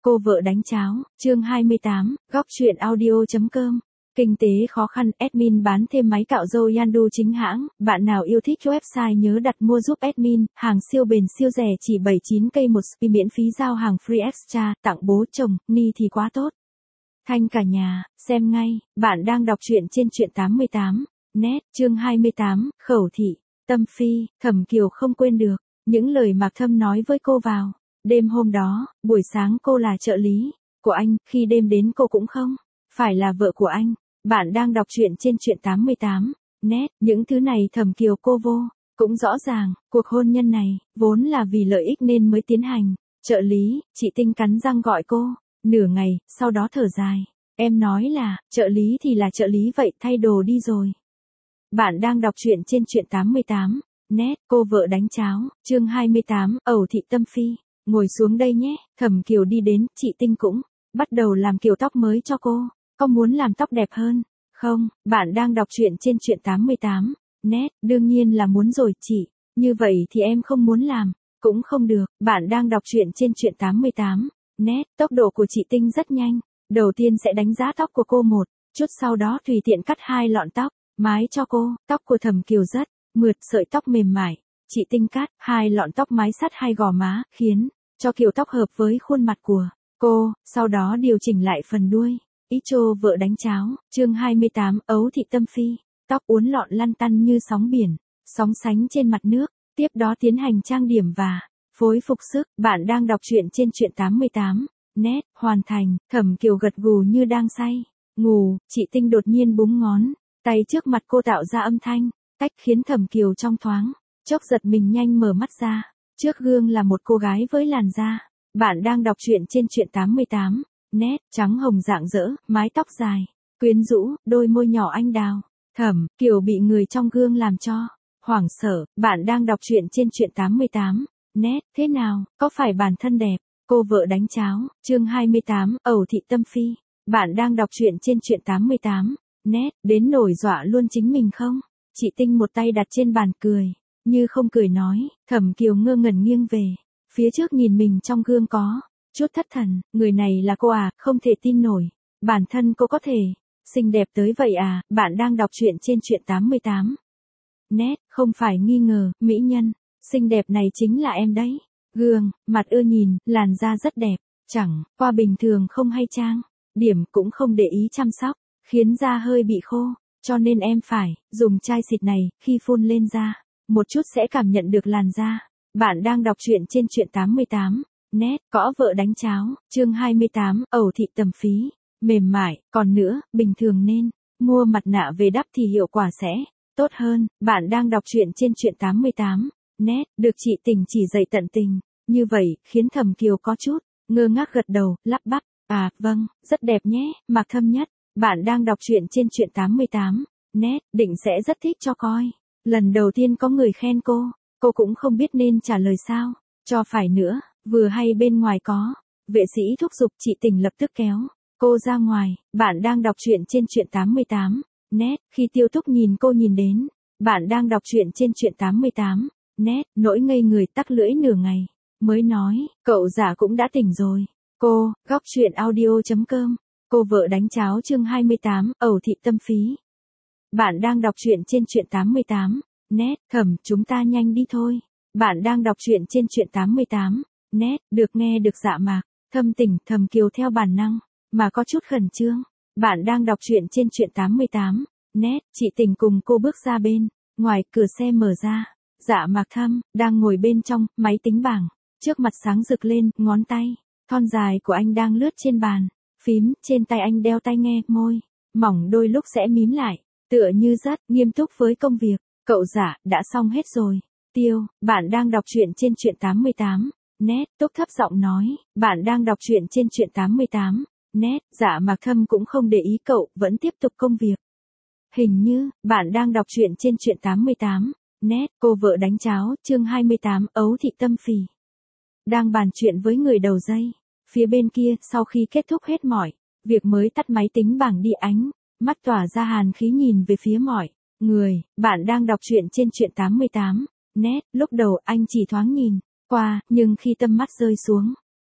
Cô vợ đánh cháo, chương 28, góc truyện audio.com. Kinh tế khó khăn, admin bán thêm máy cạo râu Yandu chính hãng, bạn nào yêu thích website nhớ đặt mua giúp admin, hàng siêu bền siêu rẻ chỉ 79k một spi miễn phí giao hàng free extra, tặng bố chồng, ni thì quá tốt. Thanh cả nhà, xem ngay, bạn đang đọc truyện trên truyện 88, net, chương 28, khẩu thị, Tâm Phi, Thẩm Kiều không quên được, những lời Mạc Thâm nói với cô vào. Đêm hôm đó, buổi sáng cô là trợ lý của anh, khi đêm đến cô cũng không phải là vợ của anh. Bạn đang đọc truyện trên truyện 88, net, những thứ này Thẩm Kiều cô vô cũng rõ ràng, cuộc hôn nhân này vốn là vì lợi ích nên mới tiến hành. Trợ lý, chị Tinh cắn răng gọi cô, nửa ngày, sau đó thở dài. Em nói là, trợ lý thì là trợ lý vậy, thay đồ đi rồi. Bạn đang đọc truyện trên truyện 88, net, cô vợ đánh cháo, chương 28, ẩu thị Tâm Phi. Ngồi xuống đây nhé, Thẩm Kiều đi đến, chị Tinh cũng bắt đầu làm kiểu tóc mới cho cô. Có muốn làm tóc đẹp hơn? Không, bạn đang đọc truyện trên truyện 88, net, đương nhiên là muốn rồi chị. Như vậy thì em không muốn làm, cũng không được. Bạn đang đọc truyện trên truyện 88, net, tốc độ của chị Tinh rất nhanh. Đầu tiên sẽ đánh giá tóc của cô một chút, sau đó tùy tiện cắt 2 lọn tóc, mái cho cô. Tóc của Thẩm Kiều rất mượt, sợi tóc mềm mại. Chị Tinh cắt 2 lọn tóc mái sát 2 gò má, khiến cho kiểu tóc hợp với khuôn mặt của cô, sau đó điều chỉnh lại phần đuôi. Ý chô vợ đánh cháo, chương 28, ấu thị Tâm Phi. Tóc uốn lọn lăn tăn như sóng biển, sóng sánh trên mặt nước, tiếp đó tiến hành trang điểm và phối phục sức. Bạn đang đọc truyện trên truyện 88, net, hoàn thành. Thẩm Kiều gật gù như đang say ngủ, chị Tinh đột nhiên búng ngón tay trước mặt cô tạo ra âm thanh tách, khiến Thẩm Kiều trong thoáng chốc giật mình nhanh mở mắt ra. Trước gương là một cô gái với làn da. Bạn đang đọc truyện trên truyện 88, net, trắng hồng rạng rỡ, mái tóc dài, quyến rũ, đôi môi nhỏ anh đào. Thẩm Kiều bị người trong gương làm cho hoảng sợ. Bạn đang đọc truyện trên truyện 88, net, thế nào, có phải bản thân đẹp? Cô vợ đánh cháo, chương 28, ẩu thị Tâm Phi. Bạn đang đọc truyện trên truyện 88, net, đến nổi dọa luôn chính mình không? Chị Tinh một tay đặt trên bàn cười, như không cười nói. Thẩm Kiều ngơ ngẩn nghiêng về phía trước nhìn mình trong gương có chút thất thần. Người này là cô à, không thể tin nổi. Bản thân cô có thể xinh đẹp tới vậy à? Bạn đang đọc truyện trên truyện 88, net, không phải nghi ngờ, mỹ nhân xinh đẹp này chính là em đấy. Gương, mặt ưa nhìn, làn da rất đẹp, chẳng qua bình thường không hay trang điểm, cũng không để ý chăm sóc, khiến da hơi bị khô, cho nên em phải dùng chai xịt này, khi phun lên da một chút sẽ cảm nhận được làn da. Bạn đang đọc truyện trên truyện 88, net, cõ vợ đánh cháo, chương 28, ẩu thị Tâm Phi. Mềm mại, còn nữa, bình thường nên mua mặt nạ về đắp thì hiệu quả sẽ tốt hơn. Bạn đang đọc truyện trên truyện 88, net, được chị Tình chỉ dạy tận tình. Như vậy, khiến Thẩm Kiều có chút ngơ ngác gật đầu, lắp bắp, à, vâng, rất đẹp nhé, Mạc Thâm nhất. Bạn đang đọc truyện trên truyện 88, net, định sẽ rất thích cho coi. Lần đầu tiên có người khen cô cũng không biết nên trả lời sao cho phải nữa. Vừa hay bên ngoài có vệ sĩ thúc giục, chị Tình lập tức kéo cô ra ngoài. Bạn đang đọc truyện trên truyện 88, net, khi Tiêu Túc nhìn cô nhìn đến. Bạn đang đọc truyện trên truyện 88, net, nỗi ngây người tắc lưỡi nửa ngày mới nói, cậu giả cũng đã tỉnh rồi. Cô, góc truyện audio.com. Cô vợ đánh cháo chương 28, ẩu thị Tâm Phi. Bạn đang đọc truyện trên truyện 88, net, Thẩm, chúng ta nhanh đi thôi. Bạn đang đọc truyện trên truyện 88, net, được nghe được dạ Mạc Thâm tỉnh. Thẩm Kiều theo bản năng mà có chút khẩn trương. Bạn đang đọc truyện trên truyện 88, net, chị Tình cùng cô bước ra bên ngoài, cửa xe mở ra. Dạ Mạc Thâm đang ngồi bên trong máy tính bảng, trước mặt sáng rực lên, ngón tay thon dài của anh đang lướt trên bàn phím. Trên tay anh đeo tai nghe, môi mỏng đôi lúc sẽ mím lại, tựa như rất nghiêm túc với công việc. Cậu giả, đã xong hết rồi. Tiêu, bạn đang đọc truyện trên truyện 88, net, Túc thấp giọng nói. Bạn đang đọc truyện trên truyện 88, net, Dạ Mạc Thâm cũng không để ý cậu, vẫn tiếp tục công việc. Hình như, bạn đang đọc truyện trên truyện 88, net, cô vợ đánh cháo, chương 28, ấu thị Tâm Phi. Đang bàn chuyện với người đầu dây. Phía bên kia, sau khi kết thúc hết mọi việc mới tắt máy tính bảng đi, ánh mắt tỏa ra hàn khí nhìn về phía mọi người. Bạn đang đọc truyện trên truyện 88, net, lúc đầu anh chỉ thoáng nhìn qua, nhưng khi tâm mắt rơi xuống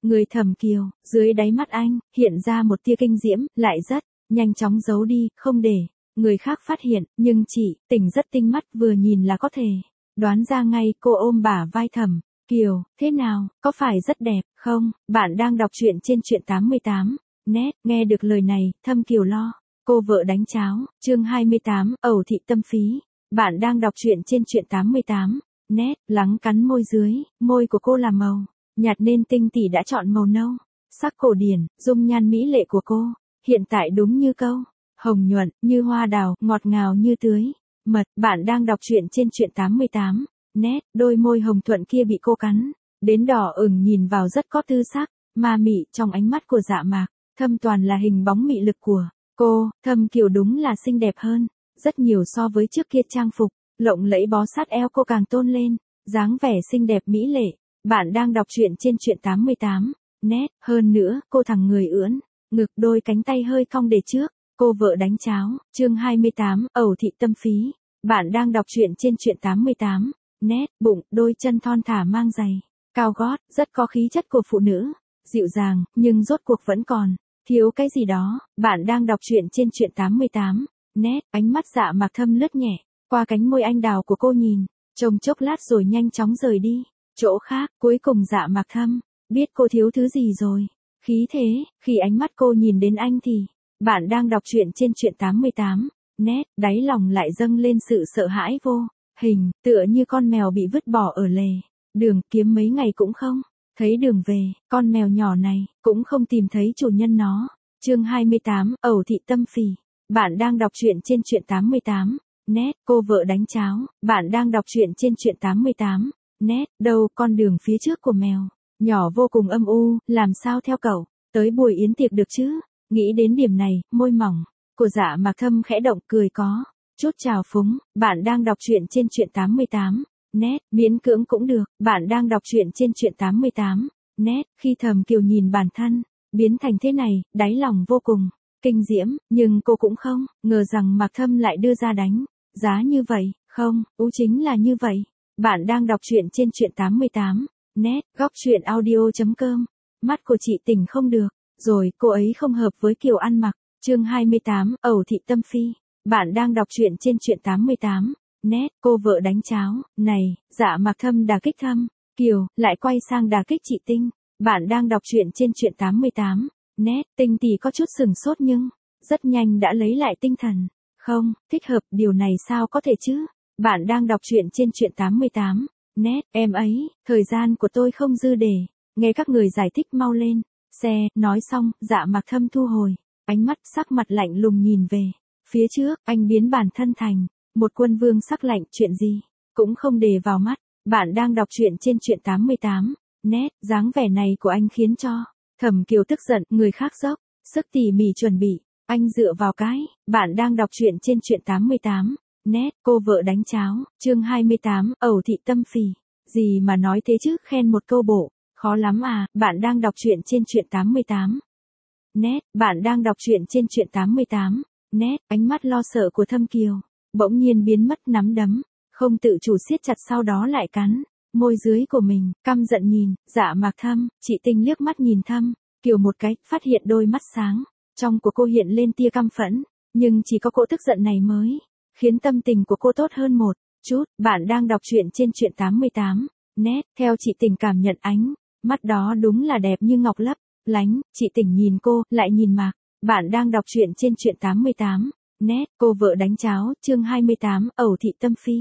Người Thẩm Kiều, dưới đáy mắt anh, hiện ra một tia kinh diễm, lại rất nhanh chóng giấu đi, không để người khác phát hiện, nhưng chị, Tình rất tinh mắt vừa nhìn là có thể đoán ra ngay. Cô ôm bả vai Thẩm Kiều, thế nào, có phải rất đẹp, không? Bạn đang đọc truyện trên truyện 88. Nét, nghe được lời này, Thâm Kiều lo. Cô vợ đánh cháo, chương 28, ẩu thị tâm phí. Bạn đang đọc truyện trên truyện 88. Nét, lắng cắn môi dưới, môi của cô là màu nhạt nên Tinh tỷ đã chọn màu nâu. Sắc cổ điển, dung nhan mỹ lệ của cô, hiện tại đúng như câu hồng nhuận, như hoa đào, ngọt ngào như tưới mật. Bạn đang đọc truyện trên truyện 88. Nét, đôi môi hồng thuận kia bị cô cắn đến đỏ ửng, nhìn vào rất có tư sắc, ma mị. Trong ánh mắt của Dạ Mạc Thâm toàn là hình bóng mị lực của cô. Thâm Kiều đúng là xinh đẹp hơn rất nhiều so với trước kia. Trang phục lộng lẫy bó sát eo cô càng tôn lên dáng vẻ xinh đẹp mỹ lệ. Bạn đang đọc truyện trên truyện 88. Nét, hơn nữa, cô thẳng người ưỡn ngực, đôi cánh tay hơi cong để trước. Cô vợ đánh cháo, chương 28, ẩu thị tâm phí. Bạn đang đọc truyện trên truyện 88. Nét, bụng, đôi chân thon thả mang giày cao gót, rất có khí chất của phụ nữ, dịu dàng, nhưng rốt cuộc vẫn còn thiếu cái gì đó. Bạn đang đọc truyện trên truyện 88. Nét, ánh mắt Dạ Mạc Thâm lướt nhẹ qua cánh môi anh đào của cô, nhìn trông chốc lát rồi nhanh chóng rời đi chỗ khác. Cuối cùng Dạ Mạc Thâm biết cô thiếu thứ gì rồi. Khí thế, khi ánh mắt cô nhìn đến anh thì, bạn đang đọc truyện trên truyện 88. Nét, đáy lòng lại dâng lên sự sợ hãi vô hình, tựa như con mèo bị vứt bỏ ở lề đường, kiếm mấy ngày cũng không thấy đường về. Con mèo nhỏ này cũng không tìm thấy chủ nhân nó. Chương 28, ẩu thị tâm phì. Bạn đang đọc truyện trên truyện 88. Nét, cô vợ đánh cháo. Bạn đang đọc truyện trên truyện 88. Nét, đâu, con đường phía trước của mèo nhỏ vô cùng âm u, làm sao theo cậu tới buổi yến tiệc được chứ? Nghĩ đến điểm này, môi mỏng của Dạ Mạc Thâm khẽ động, cười có chút trào phúng. Bạn đang đọc truyện trên truyện 88. Nét, miễn cưỡng cũng được. Bạn đang đọc truyện trên truyện 88. Nét, khi Thẩm Kiều nhìn bản thân biến thành thế này, đáy lòng vô cùng kinh diễm, nhưng cô cũng không ngờ rằng Mạc Thâm lại đưa ra đánh giá như vậy. Không, chính là như vậy. Bạn đang đọc truyện trên truyện 88. Nét, góc truyện audio.com. Mắt của chị Tình không được rồi, cô ấy không hợp với kiểu ăn mặc. Chương 28, ẩu thị tâm phi. Bạn đang đọc truyện trên truyện 88. Nét, cô vợ đánh cháo. Này, Dạ Mạc Thâm đả kích Thâm Kiều, lại quay sang đả kích chị Tinh. Bạn đang đọc truyện trên truyện 88. Nét, Tinh tỷ có chút sừng sốt nhưng rất nhanh đã lấy lại tinh thần. Không, thích hợp, điều này sao có thể chứ? Bạn đang đọc truyện trên truyện 88. Nét, em ấy, thời gian của tôi không dư để nghe các người giải thích, mau lên xe. Nói xong, Dạ Mạc Thâm thu hồi ánh mắt, sắc mặt lạnh lùng nhìn về phía trước. Anh biến bản thân thành một quân vương sắc lạnh, chuyện gì cũng không để vào mắt. Bạn đang đọc truyện trên truyện 88. Nét, dáng vẻ này của anh khiến cho Thẩm Kiều tức giận. Người khác dốc sức tỉ mỉ chuẩn bị, anh dựa vào cái. Bạn đang đọc truyện trên truyện 88. Nét, cô vợ đánh cháo. Chương 28, ẩu thị tâm phì. Gì mà nói thế chứ, khen một câu bộ khó lắm à. Bạn đang đọc truyện trên truyện 88. Nét, bạn đang đọc truyện trên truyện 88. Nét, ánh mắt lo sợ của Thâm Kiều bỗng nhiên biến mất, nắm đấm không tự chủ siết chặt, sau đó lại cắn môi dưới của mình, căm giận nhìn Dạ Mạc Thâm. Chị Tinh liếc mắt nhìn Thâm Kiều một cái, phát hiện đôi mắt sáng trong của cô hiện lên tia căm phẫn, nhưng chỉ có cô tức giận này mới khiến tâm tình của cô tốt hơn một chút. Bạn đang đọc truyện trên truyện 88. Nét, theo chị Tình cảm nhận ánh mắt đó đúng là đẹp như ngọc lấp lánh. Chị Tình nhìn cô, lại nhìn Mạc. Bạn đang đọc truyện trên truyện 88. Nét, cô vợ đánh cháo. Chương 28, ẩu thị tâm phi.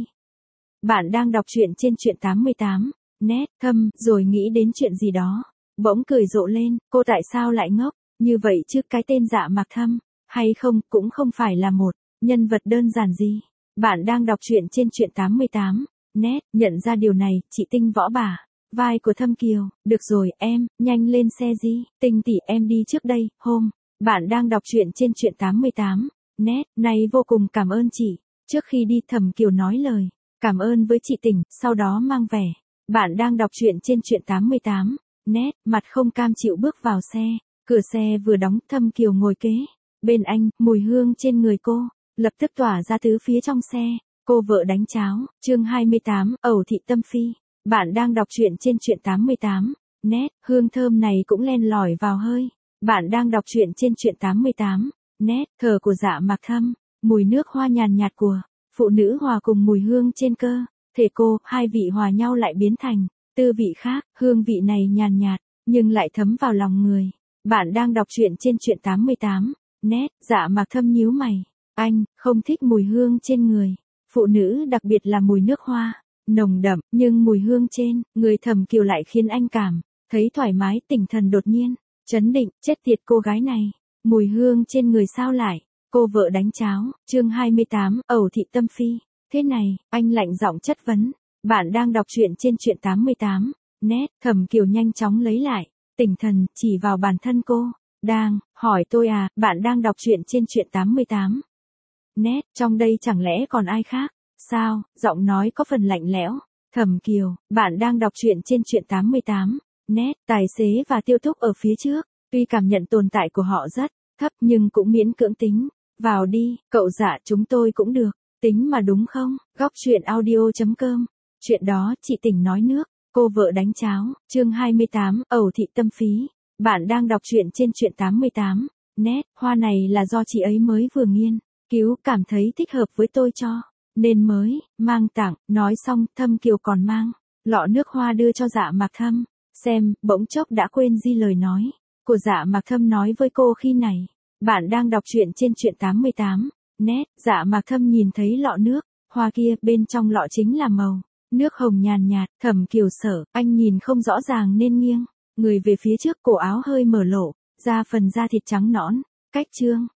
Bạn đang đọc truyện trên truyện 88. Nét, Thâm, rồi nghĩ đến chuyện gì đó bỗng cười rộ lên. Cô tại sao lại ngốc như vậy chứ? Cái tên Dạ Mạc Thâm hay không cũng không phải là một nhân vật đơn giản gì. Bạn đang đọc truyện trên truyện 88. Nét, nhận ra điều này, chị Tinh võ bả vai của Thâm Kiều. Được rồi, em, nhanh lên xe gì. Tinh tỷ, em đi trước đây. Hôm, bạn đang đọc truyện trên truyện 88. Nét, này vô cùng cảm ơn chị. Trước khi đi, Thẩm Kiều nói lời cảm ơn với chị Tình, sau đó mang vẻ. Bạn đang đọc truyện trên truyện 88. Nét, mặt không cam chịu bước vào xe. Cửa xe vừa đóng, Thâm Kiều ngồi kế bên anh, mùi hương trên người cô lập tức tỏa ra tứ phía trong xe. Cô vợ đánh cháo. Chương 28, ẩu thị tâm phi. Bạn đang đọc truyện trên truyện 88. Nét, hương thơm này cũng len lỏi vào hơi. Bạn đang đọc truyện trên truyện 88. Nét, thở của Dạ Mạc Thâm, mùi nước hoa nhàn nhạt của phụ nữ hòa cùng mùi hương trên cơ thể cô, hai vị hòa nhau lại biến thành tư vị khác, hương vị này nhàn nhạt, nhưng lại thấm vào lòng người. Bạn đang đọc truyện trên truyện 88. Nét, Dạ Mạc Thâm nhíu mày. Anh không thích mùi hương trên người phụ nữ, đặc biệt là mùi nước hoa nồng đậm, nhưng mùi hương trên người Thẩm Kiều lại khiến anh cảm thấy thoải mái, tinh thần đột nhiên chấn định. Chết tiệt cô gái này, mùi hương trên người sao lại cô vợ đánh cháo. Chương 28, Ẩu thị tâm phi. Thế này, anh lạnh giọng chất vấn. Bạn đang đọc truyện trên truyện 88. Nét, Thẩm Kiều nhanh chóng lấy lại tinh thần, chỉ vào bản thân cô. Đang hỏi tôi à? Bạn đang đọc truyện trên truyện 88. Nét, trong đây chẳng lẽ còn ai khác? Sao? Giọng nói có phần lạnh lẽo. Thẩm Kiều, bạn đang đọc truyện trên truyện 88. Nét, tài xế và Tiêu Thúc ở phía trước, tuy cảm nhận tồn tại của họ rất thấp nhưng cũng miễn cưỡng tính vào đi. Cậu Dạ, chúng tôi cũng được tính mà đúng không? Góc truyện audio.com. Chuyện đó chị Tỉnh nói nước, cô vợ đánh cháo. Chương 28, Ẩu thị tâm phí. Bạn đang đọc truyện trên truyện 88. Nét, hoa này là do chị ấy mới vừa nghiên cứu cảm thấy thích hợp với tôi cho nên mới mang tặng. Nói xong, Thâm Kiều còn mang lọ nước hoa đưa cho Dạ Mạc Thâm xem, bỗng chốc đã quên di lời nói của Dạ Mạc Thâm nói với cô khi này. Bạn đang đọc truyện trên truyện 88. Nét, Dạ Mạc Thâm nhìn thấy lọ nước hoa kia, bên trong lọ chính là màu nước hồng nhàn nhạt. Thẩm Kiều sợ anh nhìn không rõ ràng nên nghiêng người về phía trước, cổ áo hơi mở lộ ra phần da thịt trắng nõn. Cách chương